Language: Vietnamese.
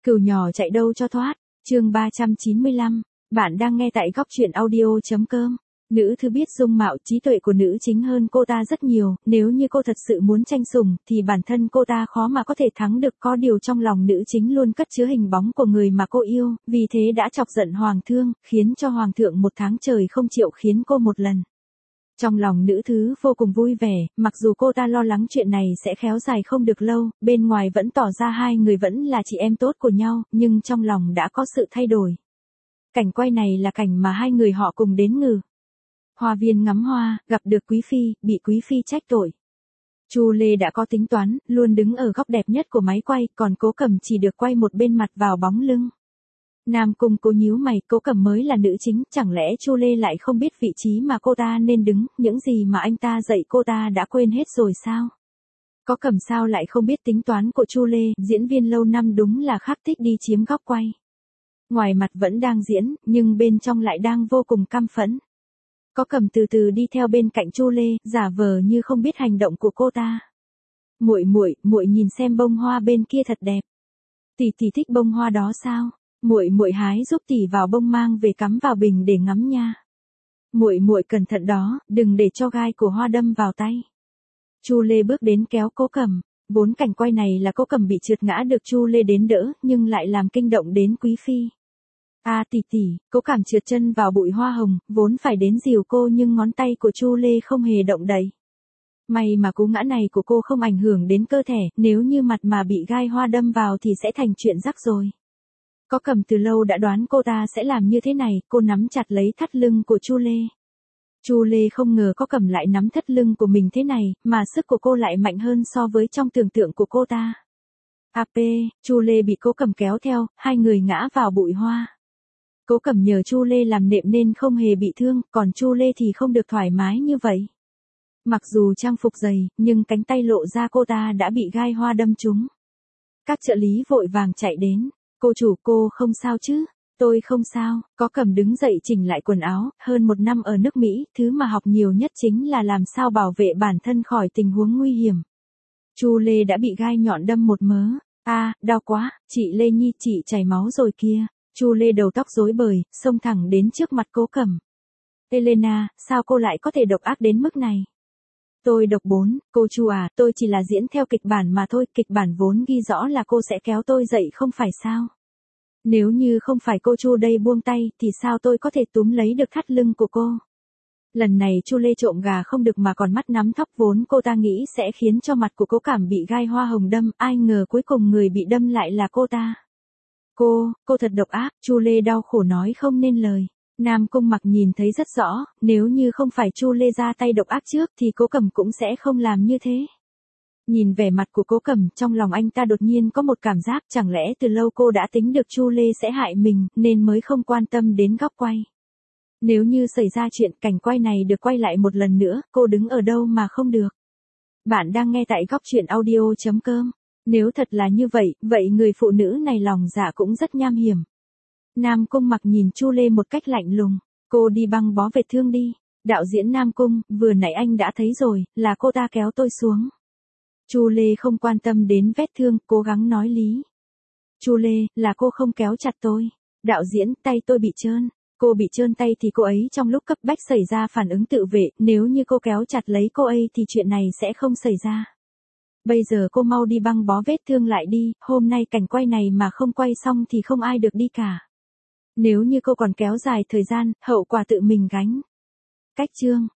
Cừu nhỏ chạy đâu cho thoát. Chương 395. Bạn đang nghe tại góc truyện audio.com. Nữ thư biết dung mạo trí tuệ của nữ chính hơn cô ta rất nhiều, nếu như cô thật sự muốn tranh sủng thì bản thân cô ta khó mà có thể thắng được, có điều trong lòng nữ chính luôn cất chứa hình bóng của người mà cô yêu, vì thế đã chọc giận hoàng thương, khiến cho hoàng thượng 1 tháng trời không chịu khiến cô một lần. Trong lòng nữ thứ vô cùng vui vẻ, mặc dù cô ta lo lắng chuyện này sẽ khéo dài không được lâu, bên ngoài vẫn tỏ ra hai người vẫn là chị em tốt của nhau, nhưng trong lòng đã có sự thay đổi. Cảnh quay này là cảnh mà hai người họ cùng đến Ngự Hoa viên ngắm hoa, gặp được quý phi, bị quý phi trách tội. Chu Lê đã có tính toán, luôn đứng ở góc đẹp nhất của máy quay, còn Cố Cẩm chỉ được quay một bên mặt vào bóng lưng. Nam Cung Cố nhíu mày, Cố Cẩm mới là nữ chính, chẳng lẽ Chu Lê lại không biết vị trí mà cô ta nên đứng, những gì mà anh ta dạy cô ta đã quên hết rồi sao? Cố Cẩm sao lại không biết tính toán của Chu Lê, diễn viên lâu năm đúng là khắc thích đi chiếm góc quay. Ngoài mặt vẫn đang diễn, nhưng bên trong lại đang vô cùng căm phẫn. Cố Cẩm từ từ đi theo bên cạnh Chu Lê, giả vờ như không biết hành động của cô ta. Muội nhìn xem bông hoa bên kia thật đẹp. Tỷ thích bông hoa đó sao? Muội hái giúp tỷ vào bông mang về cắm vào bình để ngắm nha. Muội cẩn thận đó, đừng để cho gai của hoa đâm vào tay. Chu Lê bước đến kéo Cố Cẩm, vốn cảnh quay này là Cố Cẩm bị trượt ngã được Chu Lê đến đỡ, nhưng lại làm kinh động đến quý phi. Tỷ, Cố Cẩm trượt chân vào bụi hoa hồng, vốn phải đến dìu cô nhưng ngón tay của Chu Lê không hề động đậy. May mà cú ngã này của cô không ảnh hưởng đến cơ thể, nếu như mặt mà bị gai hoa đâm vào thì sẽ thành chuyện rắc rồi. Cố Cẩm từ lâu đã đoán cô ta sẽ làm như thế này, cô nắm chặt lấy thắt lưng của Chu Lê. Chu Lê không ngờ Cố Cẩm lại nắm thắt lưng của mình thế này, mà sức của cô lại mạnh hơn so với trong tưởng tượng của cô ta. Chu Lê bị Cố Cẩm kéo theo, hai người ngã vào bụi hoa. Cố Cẩm nhờ Chu Lê làm nệm nên không hề bị thương, còn Chu Lê thì không được thoải mái như vậy. Mặc dù trang phục dày, nhưng cánh tay lộ ra cô ta đã bị gai hoa đâm trúng. Các trợ lý vội vàng chạy đến. Cô chủ, cô không sao chứ? Tôi không sao. Cố Cẩm đứng dậy chỉnh lại quần áo, hơn 1 năm ở nước Mỹ, thứ mà học nhiều nhất chính là làm sao bảo vệ bản thân khỏi tình huống nguy hiểm. Chu Lê đã bị gai nhọn đâm một mớ. Đau quá, chị Lê Nhi, chị chảy máu rồi kia. Chu Lê đầu tóc rối bời, xông thẳng đến trước mặt Cố Cẩm. Elena, sao cô lại có thể độc ác đến mức này? Tôi độc 4, cô Chu à, tôi chỉ là diễn theo kịch bản mà thôi, kịch bản vốn ghi rõ là cô sẽ kéo tôi dậy không phải sao? Nếu như không phải cô Chu đây buông tay, thì sao tôi có thể túm lấy được thắt lưng của cô? Lần này Chu Lê trộm gà không được mà còn mắt nắm thóc, vốn cô ta nghĩ sẽ khiến cho mặt của Cố Cẩm bị gai hoa hồng đâm, ai ngờ cuối cùng người bị đâm lại là cô ta. Cô thật độc ác, Chu Lê đau khổ nói không nên lời. Nam Cung Mặc nhìn thấy rất rõ, nếu như không phải Chu Lê ra tay độc ác trước thì Cố Cẩm cũng sẽ không làm như thế. Nhìn vẻ mặt của Cố Cẩm, trong lòng anh ta đột nhiên có một cảm giác, chẳng lẽ từ lâu cô đã tính được Chu Lê sẽ hại mình, nên mới không quan tâm đến góc quay. Nếu như xảy ra chuyện cảnh quay này được quay lại một lần nữa, cô đứng ở đâu mà không được. Bạn đang nghe tại góc truyện audio.com. Nếu thật là như vậy người phụ nữ này lòng dạ cũng rất nham hiểm. Nam Cung Mặc nhìn Chu Lê một cách lạnh lùng. Cô đi băng bó vết thương đi. Đạo diễn Nam Cung, vừa nãy anh đã thấy rồi, là cô ta kéo tôi xuống. Chu Lê không quan tâm đến vết thương, cố gắng nói lý. Chu Lê, là cô không kéo chặt tôi. Đạo diễn, tay tôi bị trơn. Cô bị trơn tay thì cô ấy trong lúc cấp bách xảy ra phản ứng tự vệ, nếu như cô kéo chặt lấy cô ấy thì chuyện này sẽ không xảy ra. Bây giờ cô mau đi băng bó vết thương lại đi, hôm nay cảnh quay này mà không quay xong thì không ai được đi cả. Nếu như cô còn kéo dài thời gian, hậu quả tự mình gánh. Cách chương.